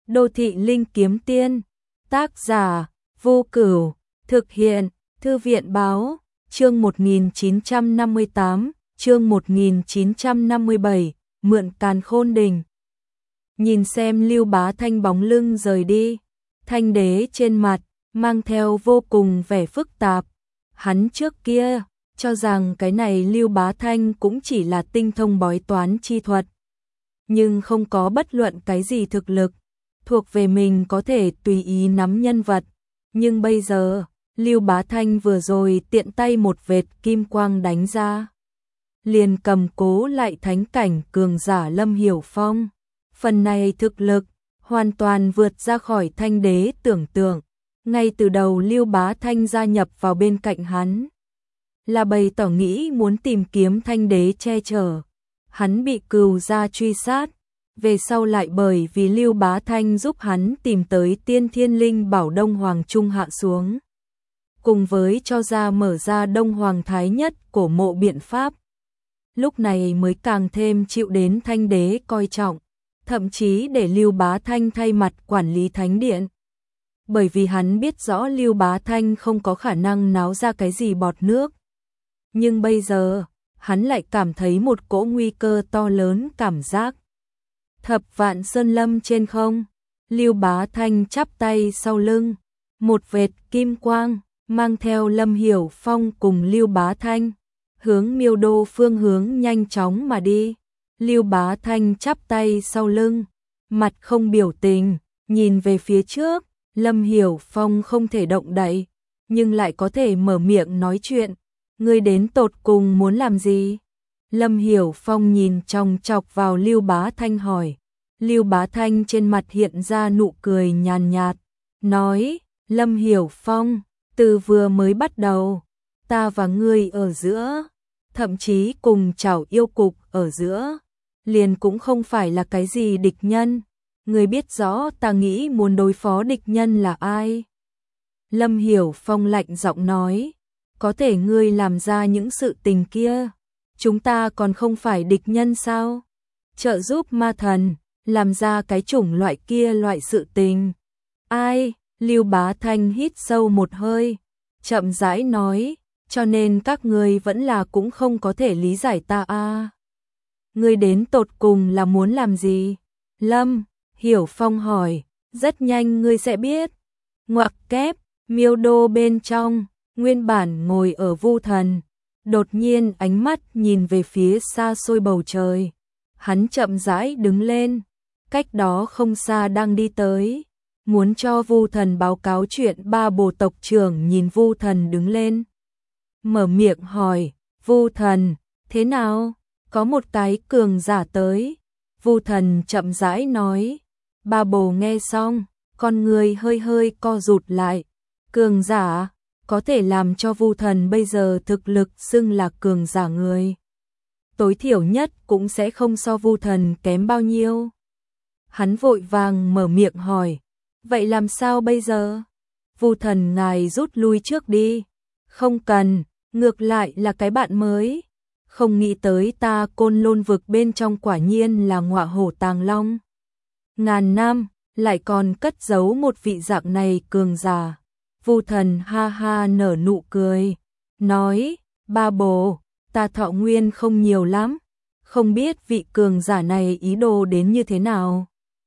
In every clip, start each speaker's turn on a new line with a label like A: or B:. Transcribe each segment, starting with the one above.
A: Đô thị linh kiếm tiên. Tác giả Vô Cửu. Thực hiện Thư viện báo. Chương 1958, chương 1957, mượn Càn Khôn Đỉnh. Nhìn xem Lưu Bá Thanh bóng lưng rời đi, Thanh Đế trên mặt mang theo vô cùng vẻ phức tạp. Hắn trước kia cho rằng cái này Lưu Bá Thanh cũng chỉ là tinh thông bói toán chi thuật, nhưng không có bất luận cái gì thực lực thuộc về mình có thể tùy ý nắm nhân vật. Nhưng bây giờ, Lưu Bá Thanh vừa rồi tiện tay một vệt kim quang đánh ra, liền cầm cố lại thánh cảnh cường giả Lâm Hiểu Phong. Phần này thực lực hoàn toàn vượt ra khỏi Thanh Đế tưởng tượng. Ngay từ đầu Lưu Bá Thanh gia nhập vào bên cạnh hắn là bày tỏ nghĩ muốn tìm kiếm Thanh Đế che chở. Hắn bị Cừu gia truy sát, về sau lại bởi vì Lưu Bá Thanh giúp hắn tìm tới Tiên Thiên Linh Bảo Đông Hoàng Trung hạ xuống, cùng với cho ra mở ra Đông Hoàng Thái Nhất cổ mộ biện pháp. Lúc này mới càng thêm chịu đến Thanh Đế coi trọng, thậm chí để Lưu Bá Thanh thay mặt quản lý thánh điện. Bởi vì hắn biết rõ Lưu Bá Thanh không có khả năng náo ra cái gì bọt nước. Nhưng bây giờ, hắn lại cảm thấy một cỗ nguy cơ to lớn cảm giác. Thập Vạn Sơn Lâm trên không, Lưu Bá Thanh chắp tay sau lưng, một vệt kim quang mang theo Lâm Hiểu Phong cùng Lưu Bá Thanh hướng Miêu Đô phương hướng nhanh chóng mà đi. Lưu Bá Thanh chắp tay sau lưng, mặt không biểu tình, nhìn về phía trước. Lâm Hiểu Phong không thể động đậy, nhưng lại có thể mở miệng nói chuyện. Ngươi đến tột cùng muốn làm gì? Lâm Hiểu Phong nhìn chòng chọc vào Lưu Bá Thanh hỏi. Lưu Bá Thanh trên mặt hiện ra nụ cười nhàn nhạt, nói, Lâm Hiểu Phong, từ vừa mới bắt đầu, ta và ngươi ở giữa, thậm chí cùng Trảo Yêu Cục ở giữa, liền cũng không phải là cái gì địch nhân. Ngươi biết rõ ta nghĩ muốn đối phó địch nhân là ai? Lâm Hiểu Phong lạnh giọng nói, có thể ngươi làm ra những sự tình kia, chúng ta còn không phải địch nhân sao? Trợ giúp ma thần, làm ra cái chủng loại kia loại sự tình. Ai? Lưu Bá Thanh hít sâu một hơi, chậm rãi nói, cho nên các ngươi vẫn là cũng không có thể lý giải ta à. Ngươi đến tột cùng là muốn làm gì? Lâm Hiểu Phong hỏi, rất nhanh ngươi sẽ biết. Ngoặc kép, Miêu Đô bên trong, nguyên bản ngồi ở Vu Thần, đột nhiên ánh mắt nhìn về phía xa xôi bầu trời. Hắn chậm rãi đứng lên, cách đó không xa đang đi tới, muốn cho Vu Thần báo cáo chuyện. Ba Bồ tộc trưởng nhìn Vu Thần đứng lên, mở miệng hỏi, Vu Thần, thế nào? Có một cái cường giả tới. Vu Thần chậm rãi nói. Ba Bồ nghe xong, con người hơi hơi co rụt lại. Cường giả, có thể làm cho Vu Thần bây giờ thực lực xưng là cường giả người, tối thiểu nhất cũng sẽ không so Vu Thần kém bao nhiêu. Hắn vội vàng mở miệng hỏi, vậy làm sao bây giờ? Vu Thần ngài rút lui trước đi. Không cần, ngược lại là cái bạn mới. Không nghĩ tới ta Côn Lôn vực bên trong quả nhiên là ngọa hổ tàng long. Ngàn năm, lại còn cất giấu một vị dạng này cường giả. Vu Thần ha ha nở nụ cười, nói, Ba Bồ, ta thọ nguyên không nhiều lắm, không biết vị cường giả này ý đồ đến như thế nào.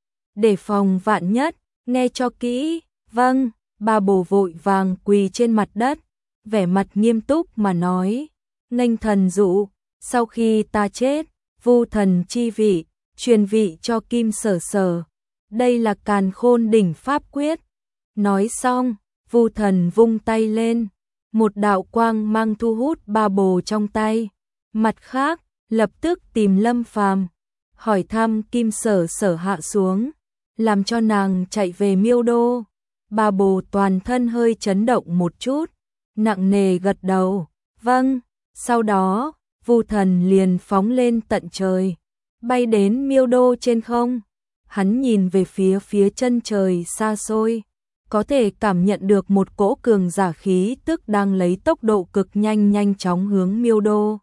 A: Để phòng vạn nhất, nghe cho kỹ. Vâng. Ba Bồ vội vàng quỳ trên mặt đất, vẻ mặt nghiêm túc mà nói, nghênh thần dụ, sau khi ta chết, Vu Thần chi vị, truyền vị cho Kim Sở Sở. Đây là Càn Khôn Đỉnh pháp quyết. Nói xong, Vu Thần vung tay lên, một đạo quang mang thu hút Ba Bồ trong tay. Mặt khác, lập tức tìm Lâm Phàm, hỏi thăm Kim Sở Sở hạ xuống, làm cho nàng chạy về Miêu Đô. Ba Bồ toàn thân hơi chấn động một chút, nặng nề gật đầu, vâng. Sau đó, Vu Thần liền phóng lên tận trời, bay đến Miêu Đô trên không. Hắn nhìn về phía chân trời xa xôi, có thể cảm nhận được một cỗ cường giả khí tức đang lấy tốc độ cực nhanh chóng hướng Miêu Đô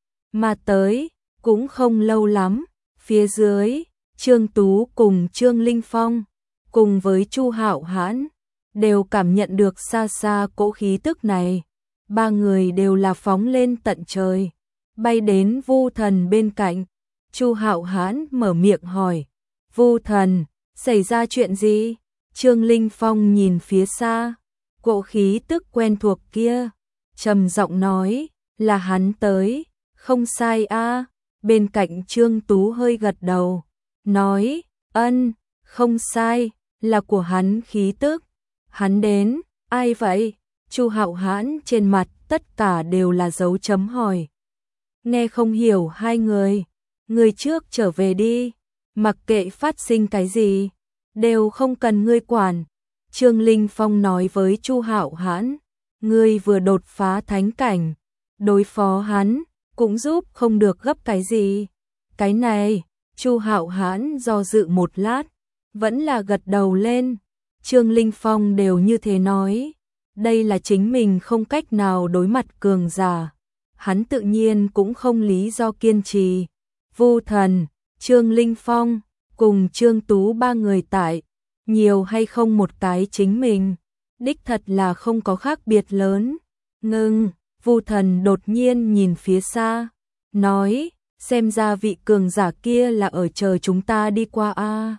A: mà tới. Cũng không lâu lắm, phía dưới, Trương Tú cùng Trương Linh Phong cùng với Chu Hạo Hãn, đều cảm nhận được xa xa cỗ khí tức này. Ba người đều là phóng lên tận trời, bay đến Vu Thần bên cạnh. Chu Hạo Hãn mở miệng hỏi, Vu Thần, xảy ra chuyện gì? Trương Linh Phong nhìn phía xa, cỗ khí tức quen thuộc kia, trầm giọng nói, là hắn tới, không sai a. Bên cạnh Trương Tú hơi gật đầu, nói, ân, không sai, là của hắn khí tức. Hắn đến, ai vậy? Chu Hạo Hãn trên mặt tất cả đều là dấu chấm hỏi. Nghe không hiểu hai người trước trở về đi, mặc kệ phát sinh cái gì, đều không cần ngươi quản. Trương Linh Phong nói với Chu Hạo Hãn, ngươi vừa đột phá thánh cảnh, đối phó hắn cũng giúp không được gấp cái gì. Cái này, Chu Hạo Hãn do dự một lát, vẫn là gật đầu lên. Trương Linh Phong đều như thế nói, đây là chính mình không cách nào đối mặt cường giả, hắn tự nhiên cũng không lý do kiên trì. Vu Thần, Trương Linh Phong cùng Trương Tú ba người tại, nhiều hay không một cái chính mình, đích thật là không có khác biệt lớn. Ngưng, Vu Thần đột nhiên nhìn phía xa, nói, xem ra vị cường giả kia là ở chờ chúng ta đi qua a.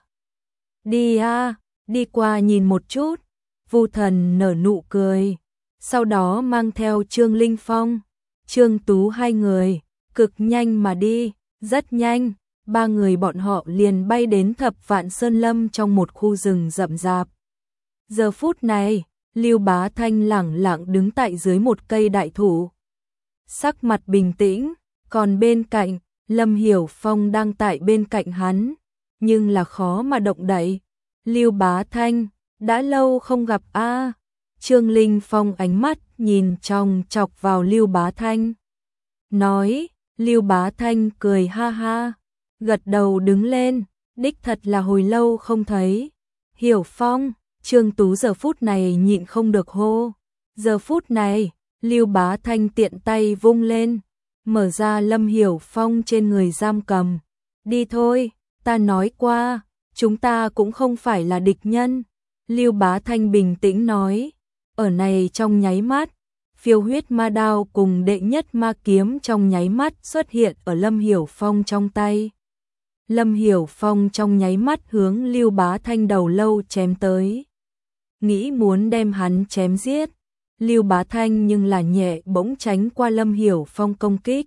A: Đi a, đi qua nhìn một chút. Vu Thần nở nụ cười, sau đó mang theo Trương Linh Phong, Trương Tú hai người, cực nhanh mà đi, rất nhanh, ba người bọn họ liền bay đến Thập Vạn Sơn Lâm trong một khu rừng rậm rạp. Giờ phút này, Lưu Bá Thanh lẳng lặng đứng tại dưới một cây đại thụ, sắc mặt bình tĩnh, còn bên cạnh, Lâm Hiểu Phong đang tại bên cạnh hắn, nhưng là khó mà động đậy. Lưu Bá Thanh, đã lâu không gặp a. Trương Linh Phong ánh mắt nhìn chòng chọc vào Lưu Bá Thanh, nói, Lưu Bá Thanh cười ha ha, gật đầu đứng lên, đích thật là hồi lâu không thấy. Hiểu Phong, Trương Tú giờ phút này nhịn không được hô. Giờ phút này, Lưu Bá Thanh tiện tay vung lên, mở ra Lâm Hiểu Phong trên người giam cầm. Đi thôi, ta nói qua, chúng ta cũng không phải là địch nhân. Lưu Bá Thanh bình tĩnh nói, ở này trong nháy mắt, phiêu huyết ma đao cùng đệ nhất ma kiếm trong nháy mắt xuất hiện ở Lâm Hiểu Phong trong tay. Lâm Hiểu Phong trong nháy mắt hướng Lưu Bá Thanh đầu lâu chém tới, nghĩ muốn đem hắn chém giết. Lưu Bá Thanh nhưng là nhẹ bỗng tránh qua Lâm Hiểu Phong công kích,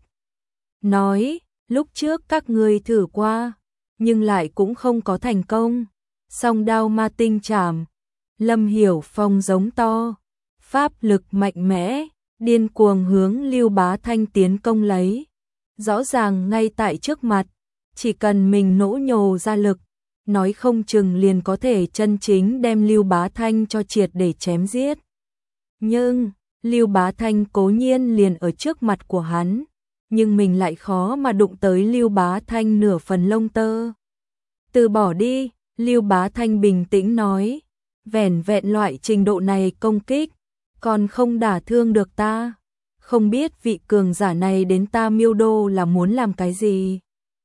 A: nói, lúc trước các ngươi thử qua, nhưng lại cũng không có thành công. Song đao ma tinh chảm, Lâm Hiểu Phong giống to, pháp lực mạnh mẽ, điên cuồng hướng Lưu Bá Thanh tiến công lấy. Rõ ràng ngay tại trước mặt, chỉ cần mình nỗ nhồ ra lực, nói không chừng liền có thể chân chính đem Lưu Bá Thanh cho triệt để chém giết. Nhưng, Lưu Bá Thanh cố nhiên liền ở trước mặt của hắn, nhưng mình lại khó mà đụng tới Lưu Bá Thanh nửa phần lông tơ. Từ bỏ đi, Lưu Bá Thanh bình tĩnh nói, vẻn vẹn loại trình độ này công kích, còn không đả thương được ta. Không biết vị cường giả này đến ta Miêu Đô là muốn làm cái gì.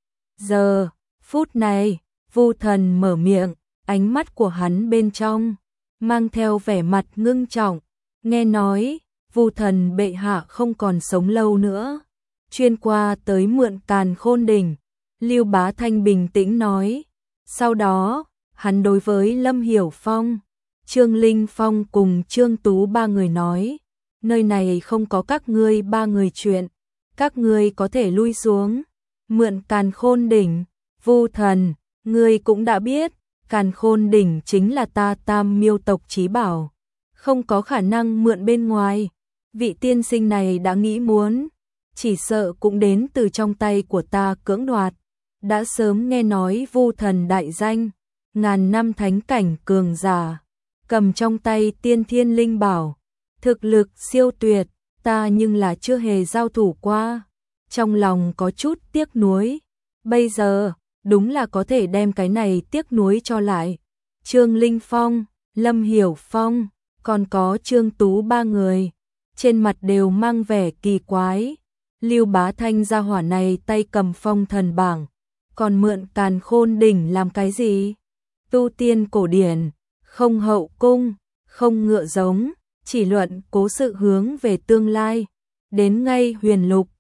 A: Giờ, phút này, Vu Thần mở miệng, ánh mắt của hắn bên trong mang theo vẻ mặt ngưng trọng. Nghe nói, Vu Thần bệ hạ không còn sống lâu nữa, chuyên qua tới mượn Càn Khôn Đỉnh. Lưu Bá Thanh bình tĩnh nói. Sau đó, hắn đối với Lâm Hiểu Phong, Trương Linh Phong cùng Trương Tú ba người nói, nơi này không có các ngươi ba người chuyện, các ngươi có thể lui xuống. Mượn Càn Khôn Đỉnh, Vu Thần, ngươi cũng đã biết, Càn Khôn Đỉnh chính là ta Tam Miêu tộc chí bảo, không có khả năng mượn bên ngoài. Vị tiên sinh này đã nghĩ muốn, chỉ sợ cũng đến từ trong tay của ta cưỡng đoạt. Đã sớm nghe nói Vu Thần đại danh, ngàn năm thánh cảnh cường giả, cầm trong tay tiên thiên linh bảo, thực lực siêu tuyệt, ta nhưng là chưa hề giao thủ qua, trong lòng có chút tiếc nuối. Bây giờ, đúng là có thể đem cái này tiếc nuối cho lại. Trương Linh Phong, Lâm Hiểu Phong, còn có Trương Tú ba người, trên mặt đều mang vẻ kỳ quái. Lưu Bá Thanh gia hỏa này tay cầm phong thần bảng, còn mượn Càn Khôn Đỉnh làm cái gì? tu tiên cổ điển, không hậu cung, không ngựa giống, chỉ luận cố sự hướng về tương lai. Đến ngay huyền lục,